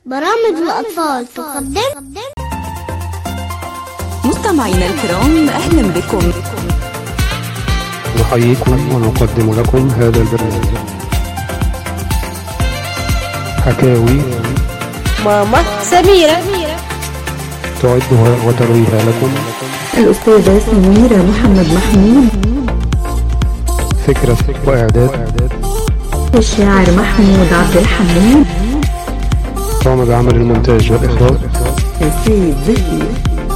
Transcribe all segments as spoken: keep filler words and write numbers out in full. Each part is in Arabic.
برامج الأطفال تقدم. مستمعينا الكرام، أهلا بكم. نحييكم ونقدم لكم هذا البرنامج. حكاوي ماما سميرة تعدها وترويها لكم الأستاذة سميرة محمد محمود. فكرة وإعداد الشاعر محمود عبد الحميد. قام بعمل المونتاج والإخراج سيد زكي.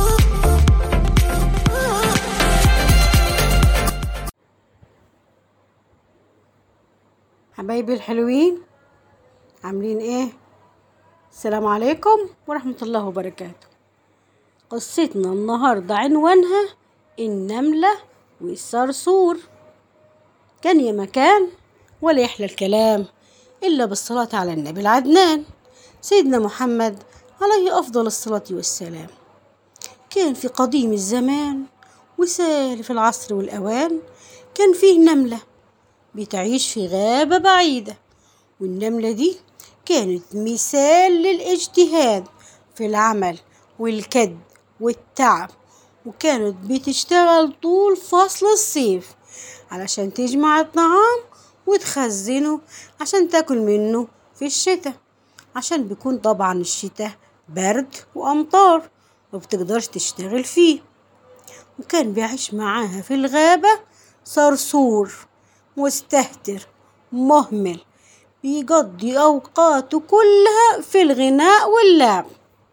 حبايبي الحلوين، عاملين ايه؟ السلام عليكم ورحمة الله وبركاته. قصتنا النهاردة عنوانها النملة والصرصور. كان يا مكان ولا يحلى الكلام إلا بالصلاة على النبي العدنان سيدنا محمد عليه أفضل الصلاة والسلام. كان في قديم الزمان وسالف العصر والأوان، كان فيه نملة بتعيش في غابة بعيدة، والنملة دي كانت مثال للاجتهاد في العمل والكد والتعب، وكانت بتشتغل طول فصل الصيف علشان تجمع الطعام وتخزنه عشان تاكل منه في الشتاء، عشان بيكون طبعا الشتاء برد وأمطار وبتقدرش تشتغل فيه. وكان بيعيش معاها في الغابة صرصور مستهتر مهمل بيقضي أوقاته كلها في الغناء واللعب.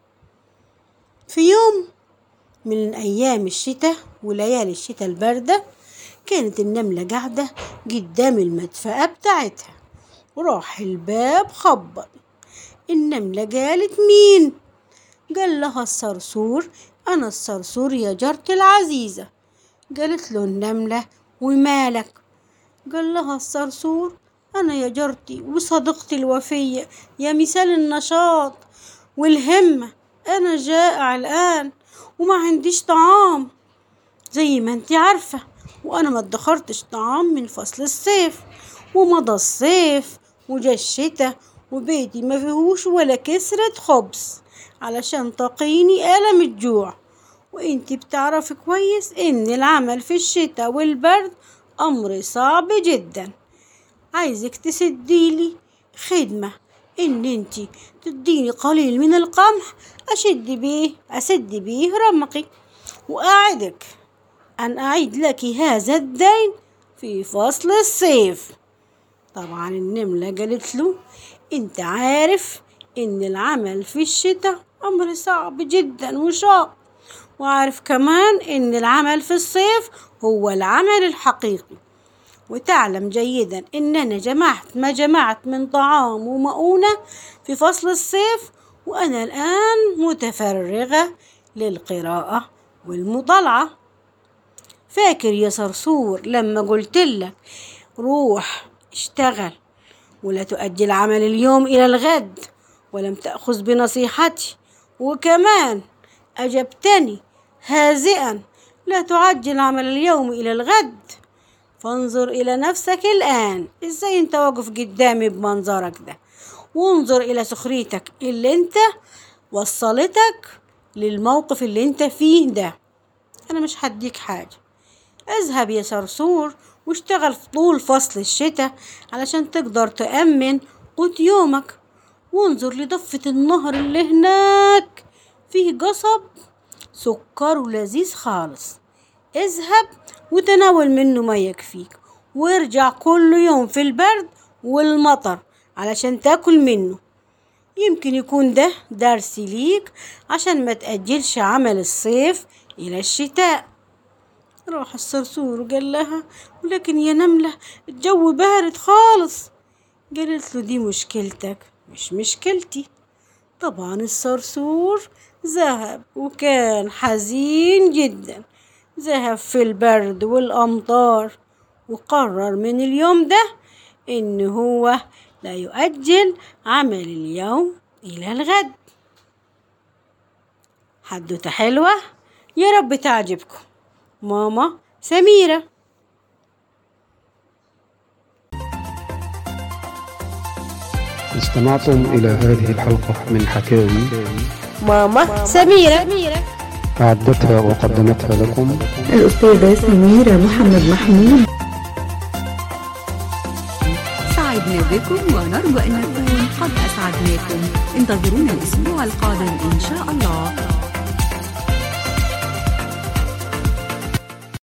في يوم من أيام الشتاء وليالي الشتاء الباردة، كانت النملة قاعدة قدام المدفأة بتاعتها، وراح الباب خبط. النملة قالت مين؟ قال لها الصرصور. أنا الصرصور يا جارتي العزيزة. قالت له النملة ومالك؟ قال لها الصرصور أنا يا جارتي وصديقتي الوفية يا مثال النشاط والهمة، أنا جائع الآن وما عنديش طعام زي ما انتي عارفة، وأنا ما ادخرتش طعام من فصل الصيف، ومضى الصيف وجا الشتاء وبيتي ما فيهوش ولا كسرة خبز علشان تقيني ألم الجوع. وانتي بتعرفي كويس ان العمل في الشتاء والبرد أمر صعب جدا. عايزك تسديلي خدمة، ان انتي تديني قليل من القمح أشد بيه أسد بيه رمقي، وأعدك أن أعيد لك هذا الدين في فصل الصيف. طبعا النملة قالت له انت عارف ان العمل في الشتاء أمر صعب جدا وشاق، وعارف كمان ان العمل في الصيف هو العمل الحقيقي، وتعلم جيدا ان انا جمعت ما جمعت من طعام ومؤونة في فصل الصيف، وانا الان متفرغة للقراءة والمطالعة. فاكر يا صرصور لما قلتلك روح اشتغل ولا تؤجل عمل اليوم الى الغد، ولم تأخذ بنصيحتي، وكمان أجبتني هازئا لا تعجل عمل اليوم إلى الغد؟ فانظر إلى نفسك الآن إزاي أنت واقف قدامي بمنظرك ده، وانظر إلى سخريتك اللي أنت وصلتك للموقف اللي أنت فيه ده. أنا مش هديك حاجة، اذهب يا صرصور واشتغل في طول فصل الشتاء علشان تقدر تأمن قوت يومك، وانظر لضفة النهر اللي هناك فيه قصب سكر ولذيذ خالص، اذهب وتناول منه ما يكفيك، وارجع كل يوم في البرد والمطر علشان تاكل منه. يمكن يكون ده درس ليك عشان ما تأجلش عمل الصيف إلى الشتاء. راح الصرصور وقال لها ولكن يا نملة الجو بارد خالص. قالت له دي مشكلتك مش مشكلتي. طبعا الصرصور ذهب وكان حزين جدا، ذهب في البرد والأمطار، وقرر من اليوم ده إن هو لا يؤجل عمل اليوم إلى الغد. حدوتة حلوة يا رب تعجبكم. ماما سميرة. استمعتم إلى هذه الحلقة من حكاوي ماما سميرة. أعدتها وقدمتها لكم الأستاذة سميرة محمد محمود. سعدنا بكم ونرجو أن نكون قد أسعدناكم. انتظرونا الأسبوع القادم إن شاء الله.